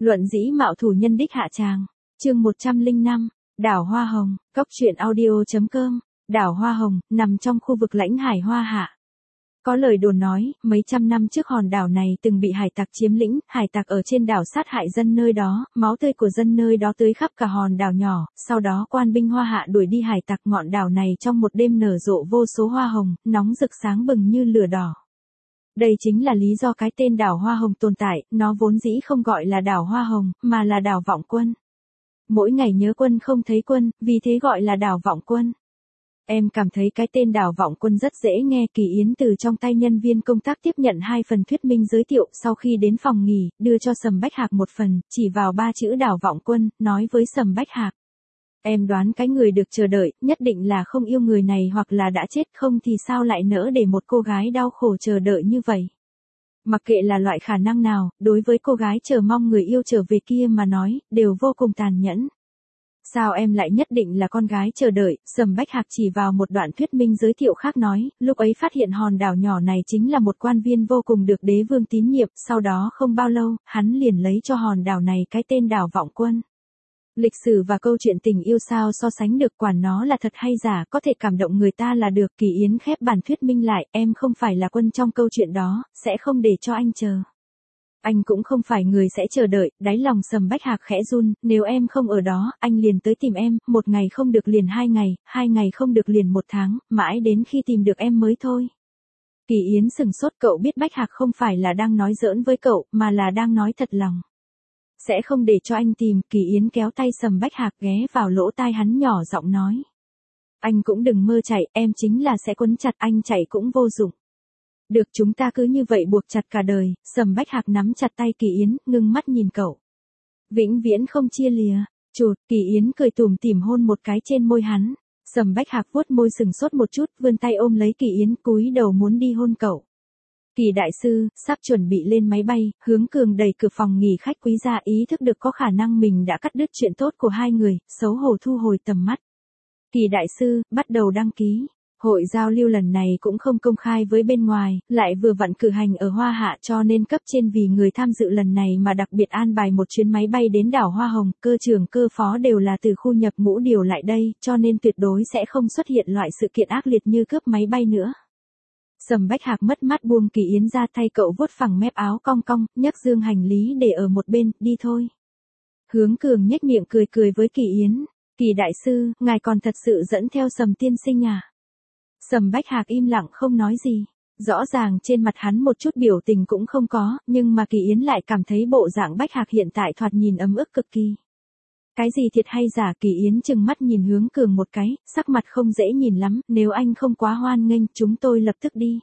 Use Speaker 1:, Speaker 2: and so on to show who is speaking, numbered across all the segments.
Speaker 1: Luận dĩ mạo thủ nhân đích hạ tràng. Chương 105. Đảo Hoa Hồng. Cốc truyện audio.com. Đảo Hoa Hồng nằm trong khu vực lãnh hải Hoa Hạ. Có lời đồn nói, mấy trăm năm trước hòn đảo này từng bị hải tặc chiếm lĩnh, hải tặc ở trên đảo sát hại dân nơi đó, máu tươi của dân nơi đó tưới khắp cả hòn đảo nhỏ, sau đó quan binh Hoa Hạ đuổi đi hải tặc, ngọn đảo này trong một đêm nở rộ vô số hoa hồng, nóng rực sáng bừng như lửa đỏ. Đây chính là lý do cái tên đảo Hoa Hồng tồn tại, nó vốn dĩ không gọi là đảo Hoa Hồng, mà là đảo Vọng Quân. Mỗi ngày nhớ quân không thấy quân, vì thế gọi là đảo Vọng Quân. Em cảm thấy cái tên đảo Vọng Quân rất dễ nghe. Kỳ Yến từ trong tay nhân viên công tác tiếp nhận 2 phần thuyết minh giới thiệu, sau khi đến phòng nghỉ, đưa cho Sầm Bách Hạc một phần, chỉ vào 3 chữ đảo Vọng Quân, nói với Sầm Bách Hạc. Em đoán cái người được chờ đợi, nhất định là không yêu người này hoặc là đã chết, không thì sao lại nỡ để một cô gái đau khổ chờ đợi như vậy. Mặc kệ là loại khả năng nào, đối với cô gái chờ mong người yêu trở về kia mà nói, đều vô cùng tàn nhẫn. Sao em lại nhất định là con gái chờ đợi? Sầm Bách Hạc chỉ vào một đoạn thuyết minh giới thiệu khác nói, lúc ấy phát hiện hòn đảo nhỏ này chính là một quan viên vô cùng được đế vương tín nhiệm, sau đó không bao lâu, hắn liền lấy cho hòn đảo này cái tên đảo Vọng Quân. Lịch sử và câu chuyện tình yêu sao so sánh được, quản nó là thật hay giả, có thể cảm động người ta là được. Kỳ Yến khép bản thuyết minh lại, em không phải là quân trong câu chuyện đó, sẽ không để cho anh chờ. Anh cũng không phải người sẽ chờ đợi. Đáy lòng Sầm Bách Hạc khẽ run, nếu em không ở đó, anh liền tới tìm em, 1 ngày không được liền 2 ngày, 2 ngày không được liền 1 tháng, mãi đến khi tìm được em mới thôi. Kỳ Yến sừng sốt, cậu biết Bách Hạc không phải là đang nói giỡn với cậu, mà là đang nói thật lòng. Sẽ không để cho anh tìm. Kỳ Yến kéo tay Sầm Bách Hạc ghé vào lỗ tai hắn nhỏ giọng nói. Anh cũng đừng mơ chạy, em chính là sẽ quấn chặt anh, chạy cũng vô dụng. Được, chúng ta cứ như vậy buộc chặt cả đời. Sầm Bách Hạc nắm chặt tay Kỳ Yến, ngưng mắt nhìn cậu. Vĩnh viễn không chia lìa. Chụt, Kỳ Yến cười tủm tỉm hôn một cái trên môi hắn. Sầm Bách Hạc vuốt môi sừng sốt một chút, vươn tay ôm lấy Kỳ Yến, cúi đầu muốn đi hôn cậu. Kỳ đại sư, sắp chuẩn bị lên máy bay, Hướng Cường đẩy cửa phòng nghỉ khách quý ra, ý thức được có khả năng mình đã cắt đứt chuyện tốt của hai người, xấu hổ thu hồi tầm mắt. Kỳ đại sư, bắt đầu đăng ký. Hội giao lưu lần này cũng không công khai với bên ngoài, lại vừa vặn cử hành ở Hoa Hạ, cho nên cấp trên vì người tham dự lần này mà đặc biệt an bài một chuyến máy bay đến đảo Hoa Hồng, cơ trưởng cơ phó đều là từ khu nhập ngũ điều lại đây, cho nên tuyệt đối sẽ không xuất hiện loại sự kiện ác liệt như cướp máy bay nữa. Sầm Bách Hạc mất mát buông Kỳ Yến ra, thay cậu vuốt phẳng mép áo cong cong, nhấc dương hành lý để ở một bên, đi thôi. Hướng Cường nhếch miệng cười cười với Kỳ Yến. Kỳ đại sư, ngài còn thật sự dẫn theo Sầm tiên sinh à? Sầm Bách Hạc im lặng không nói gì. Rõ ràng trên mặt hắn một chút biểu tình cũng không có, nhưng mà Kỳ Yến lại cảm thấy bộ dạng Bách Hạc hiện tại thoạt nhìn ấm ức cực kỳ. Cái gì thiệt hay giả? Kỳ Yến trừng mắt nhìn Hướng Cường một cái, sắc mặt không dễ nhìn lắm, nếu anh không quá hoan nghênh, chúng tôi lập tức đi.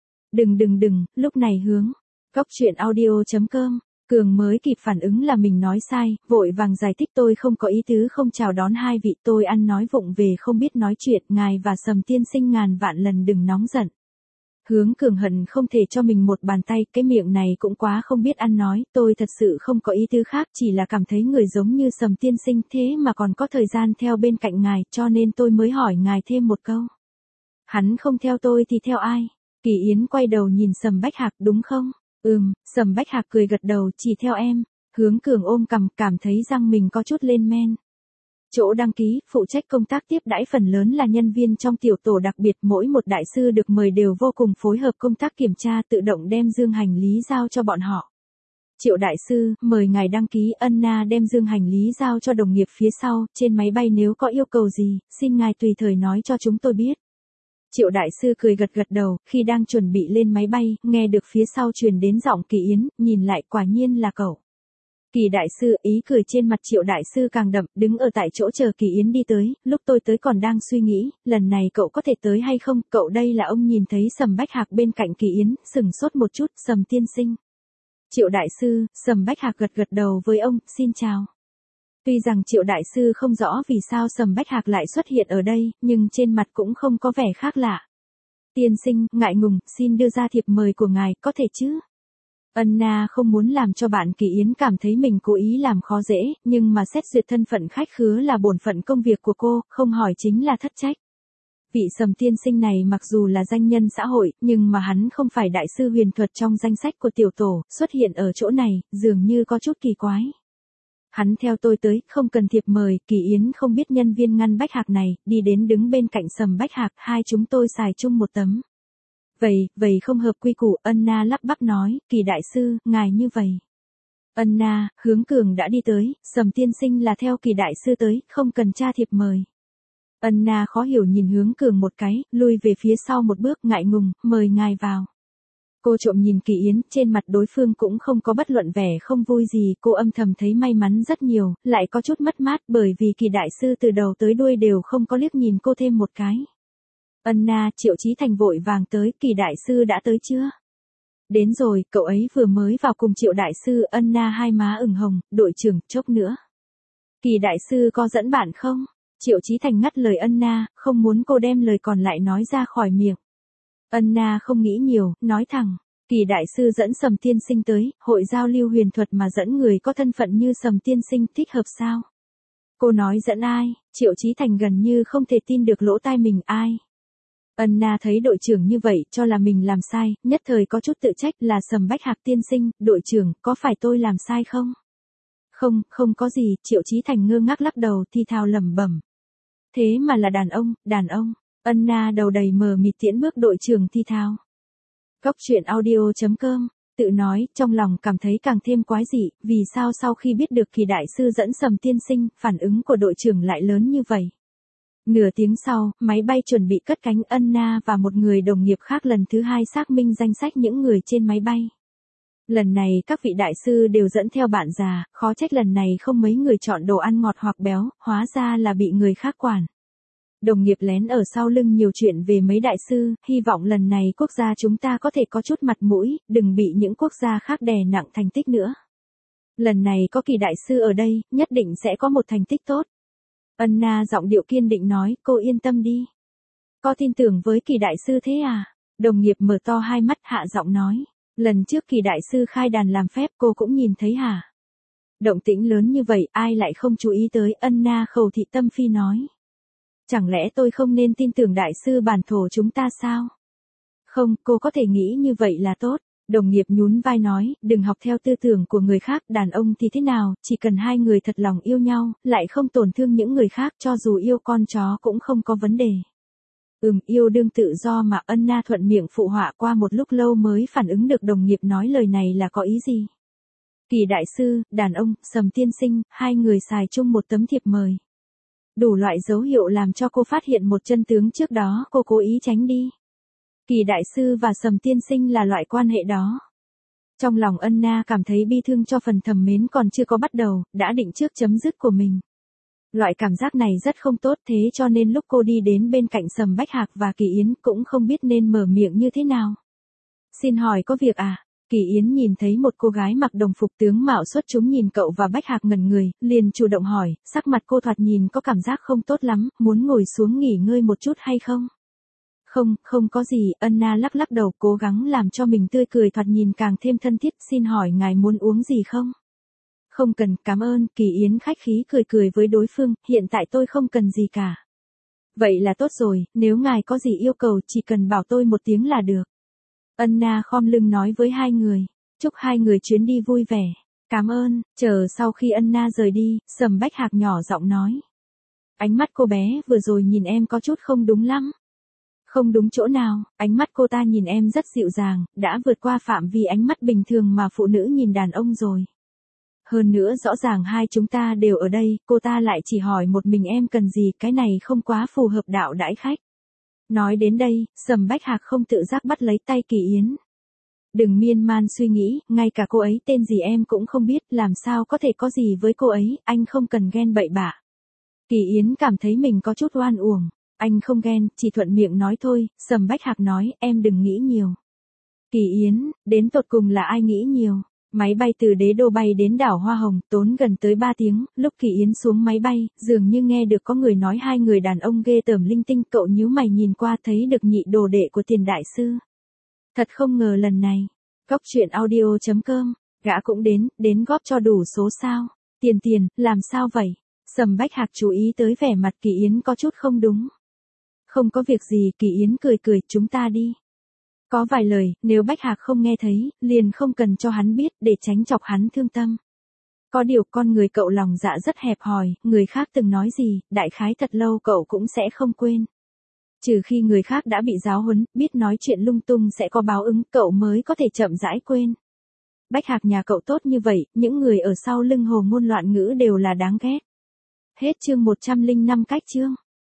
Speaker 1: Đừng, lúc này Hướng. Cốc truyện audio.com. Cường mới kịp phản ứng là mình nói sai, vội vàng giải thích, tôi không có ý tứ không chào đón hai vị, tôi ăn nói vụng về không biết nói chuyện, ngài và Sầm tiên sinh ngàn vạn lần đừng nóng giận. Hướng Cường hận không thể cho mình một bàn tay, cái miệng này cũng quá không biết ăn nói, tôi thật sự không có ý tứ khác, chỉ là cảm thấy người giống như Sầm tiên sinh thế mà còn có thời gian theo bên cạnh ngài, cho nên tôi mới hỏi ngài thêm một câu. Hắn không theo tôi thì theo ai? Kỳ Yến quay đầu nhìn Sầm Bách Hạc, đúng không? Sầm Bách Hạc cười gật đầu, chỉ theo em. Hướng Cường ôm cằm, cảm thấy răng mình có chút lên men. Chỗ đăng ký, phụ trách công tác tiếp đãi phần lớn là nhân viên trong tiểu tổ đặc biệt, mỗi một đại sư được mời đều vô cùng phối hợp công tác kiểm tra, tự động đem dương hành lý giao cho bọn họ. Triệu đại sư, mời ngài đăng ký. Anna đem dương hành lý giao cho đồng nghiệp phía sau, trên máy bay nếu có yêu cầu gì, xin ngài tùy thời nói cho chúng tôi biết. Triệu đại sư cười gật đầu, khi đang chuẩn bị lên máy bay, nghe được phía sau truyền đến giọng Kỳ Yến, nhìn lại quả nhiên là cậu. Kỳ đại sư, ý cười trên mặt Triệu đại sư càng đậm, đứng ở tại chỗ chờ Kỳ Yến đi tới, lúc tôi tới còn đang suy nghĩ, lần này cậu có thể tới hay không, cậu đây là ông nhìn thấy Sầm Bách Hạc bên cạnh Kỳ Yến, sừng sốt một chút, Sầm tiên sinh. Triệu đại sư, Sầm Bách Hạc gật đầu với ông, xin chào. Tuy rằng Triệu đại sư không rõ vì sao Sầm Bách Hạc lại xuất hiện ở đây, nhưng trên mặt cũng không có vẻ khác lạ. Tiên sinh, ngại ngùng, xin đưa ra thiệp mời của ngài, có thể chứ? Anna không muốn làm cho bạn Kỳ Yến cảm thấy mình cố ý làm khó dễ, nhưng mà xét duyệt thân phận khách khứa là bổn phận công việc của cô, không hỏi chính là thất trách. Vị Sầm tiên sinh này mặc dù là danh nhân xã hội, nhưng mà hắn không phải đại sư huyền thuật trong danh sách của tiểu tổ, xuất hiện ở chỗ này, dường như có chút kỳ quái. Hắn theo tôi tới, không cần thiệp mời, Kỳ Yến không biết nhân viên ngăn Bách Hạc này, đi đến đứng bên cạnh Sầm Bách Hạc, hai chúng tôi xài chung một tấm. Vậy không hợp quy củ, Ân Na lắp bắp nói, Kỳ đại sư, ngài như vậy. Ân Na, Hướng Cường đã đi tới, Sầm tiên sinh là theo Kỳ đại sư tới, không cần tra thiệp mời. Ân Na khó hiểu nhìn Hướng Cường một cái, lui về phía sau một bước, ngại ngùng, mời ngài vào. Cô trộm nhìn Kỳ Yến, trên mặt đối phương cũng không có bất luận vẻ không vui gì, cô âm thầm thấy may mắn rất nhiều, lại có chút mất mát bởi vì Kỳ đại sư từ đầu tới đuôi đều không có liếc nhìn cô thêm một cái. Ân Na, Triệu Chí Thành vội vàng tới, Kỳ đại sư đã tới chưa? Đến rồi, cậu ấy vừa mới vào cùng Triệu đại sư. Ân Na hai má ửng hồng, đội trưởng, chốc nữa. Kỳ đại sư có dẫn bạn không? Triệu Chí Thành ngắt lời Ân Na, không muốn cô đem lời còn lại nói ra khỏi miệng. Ân Na không nghĩ nhiều, nói thẳng, Kỳ đại sư dẫn Sầm tiên sinh tới, hội giao lưu huyền thuật mà dẫn người có thân phận như Sầm tiên sinh thích hợp sao? Cô nói dẫn ai? Triệu Chí Thành gần như không thể tin được lỗ tai mình, ai? Ân Na thấy đội trưởng như vậy, cho là mình làm sai, nhất thời có chút tự trách, là Sầm Bách Hạc tiên sinh, đội trưởng, có phải tôi làm sai không? Không có gì, Triệu Chí Thành ngơ ngác lắc đầu, thi thào lẩm bẩm. Thế mà là đàn ông. Ân Na đầu đầy mờ mịt tiễn bước đội trưởng thi thào. Góc truyện audio.com, tự nói, trong lòng cảm thấy càng thêm quái dị, vì sao sau khi biết được Kỳ đại sư dẫn Sầm tiên sinh, phản ứng của đội trưởng lại lớn như vậy. Nửa tiếng sau, máy bay chuẩn bị cất cánh. Ân Na và một người đồng nghiệp khác lần thứ hai xác minh danh sách những người trên máy bay. Lần này các vị đại sư đều dẫn theo bạn già, khó trách lần này không mấy người chọn đồ ăn ngọt hoặc béo, hóa ra là bị người khác quản. Đồng nghiệp lén ở sau lưng nhiều chuyện về mấy đại sư, hy vọng lần này quốc gia chúng ta có thể có chút mặt mũi, đừng bị những quốc gia khác đè nặng thành tích nữa. Lần này có Kỳ đại sư ở đây, nhất định sẽ có một thành tích tốt. Ân Na giọng điệu kiên định nói, cô yên tâm đi. Có tin tưởng với Kỳ đại sư thế à? Đồng nghiệp mở to hai mắt, hạ giọng nói. Lần trước Kỳ đại sư khai đàn làm phép cô cũng nhìn thấy hả? Động tĩnh lớn như vậy ai lại không chú ý tới? Ân Na khẩu thị tâm phi nói. Chẳng lẽ tôi không nên tin tưởng đại sư bản thổ chúng ta sao? Không, cô có thể nghĩ như vậy là tốt. Đồng nghiệp nhún vai nói, đừng học theo tư tưởng của người khác, đàn ông thì thế nào, chỉ cần hai người thật lòng yêu nhau, lại không tổn thương những người khác, cho dù yêu con chó cũng không có vấn đề. Yêu đương tự do mà. Ân Na thuận miệng phụ họa, qua một lúc lâu mới phản ứng được đồng nghiệp nói lời này là có ý gì. Kỳ đại sư, đàn ông, Sầm tiên sinh, hai người xài chung một tấm thiệp mời. Đủ loại dấu hiệu làm cho cô phát hiện một chân tướng trước đó cô cố ý tránh đi. Kỳ đại sư và Sầm tiên sinh là loại quan hệ đó. Trong lòng Ân Na cảm thấy bi thương cho phần thầm mến còn chưa có bắt đầu, đã định trước chấm dứt của mình. Loại cảm giác này rất không tốt, thế cho nên lúc cô đi đến bên cạnh Sầm Bách Hạc và Kỳ Yến cũng không biết nên mở miệng như thế nào. Xin hỏi có việc à? Kỳ Yến nhìn thấy một cô gái mặc đồng phục tướng mạo xuất chúng nhìn cậu và Bách Hạc ngẩn người, liền chủ động hỏi, sắc mặt cô thoạt nhìn có cảm giác không tốt lắm, muốn ngồi xuống nghỉ ngơi một chút hay không? Không có gì. Ân Na lắc lắc đầu, cố gắng làm cho mình tươi cười thoạt nhìn càng thêm thân thiết. Xin hỏi ngài muốn uống gì không? Không cần, cảm ơn. Kỳ Yến khách khí cười với đối phương, hiện tại tôi không cần gì cả. Vậy là tốt rồi, nếu ngài có gì yêu cầu chỉ cần bảo tôi một tiếng là được. Ân Na khom lưng nói với hai người, chúc hai người chuyến đi vui vẻ. Cảm ơn. Chờ sau khi Ân Na rời đi, Sầm Bách Hạc nhỏ giọng nói. Ánh mắt cô bé vừa rồi nhìn em có chút không đúng lắm. Không đúng chỗ nào? Ánh mắt cô ta nhìn em rất dịu dàng, đã vượt qua phạm vi ánh mắt bình thường mà phụ nữ nhìn đàn ông rồi. Hơn nữa rõ ràng hai chúng ta đều ở đây, cô ta lại chỉ hỏi một mình em cần gì, cái này không quá phù hợp đạo đãi khách. Nói đến đây, Sầm Bách Hạc không tự giác bắt lấy tay Kỳ Yến. Đừng miên man suy nghĩ, ngay cả cô ấy tên gì em cũng không biết, làm sao có thể có gì với cô ấy, anh không cần ghen bậy bạ. Kỳ Yến cảm thấy mình có chút oan uổng. Anh không ghen, chỉ thuận miệng nói thôi. Sầm Bách Hạc nói, em đừng nghĩ nhiều. Kỳ Yến, đến tột cùng là ai nghĩ nhiều? Máy bay từ Đế Đô bay đến đảo Hoa Hồng, tốn gần tới 3 tiếng, lúc Kỳ Yến xuống máy bay, dường như nghe được có người nói hai người đàn ông ghê tởm linh tinh, cậu nhíu mày nhìn qua thấy được nhị đồ đệ của Tiền đại sư. Thật không ngờ lần này, góc truyện audio.com, gã cũng đến góp cho đủ số sao? Tiền, làm sao vậy? Sầm Bách Hạc chú ý tới vẻ mặt Kỳ Yến có chút không đúng. Không có việc gì. Kỳ Yến cười, chúng ta đi. Có vài lời, nếu Bách Hạc không nghe thấy, liền không cần cho hắn biết, để tránh chọc hắn thương tâm. Có điều con người cậu lòng dạ rất hẹp hòi, người khác từng nói gì, đại khái thật lâu cậu cũng sẽ không quên. Trừ khi người khác đã bị giáo huấn, biết nói chuyện lung tung sẽ có báo ứng, cậu mới có thể chậm rãi quên. Bách Hạc nhà cậu tốt như vậy, những người ở sau lưng hồ ngôn loạn ngữ đều là đáng ghét. Hết chương 105 cách chương.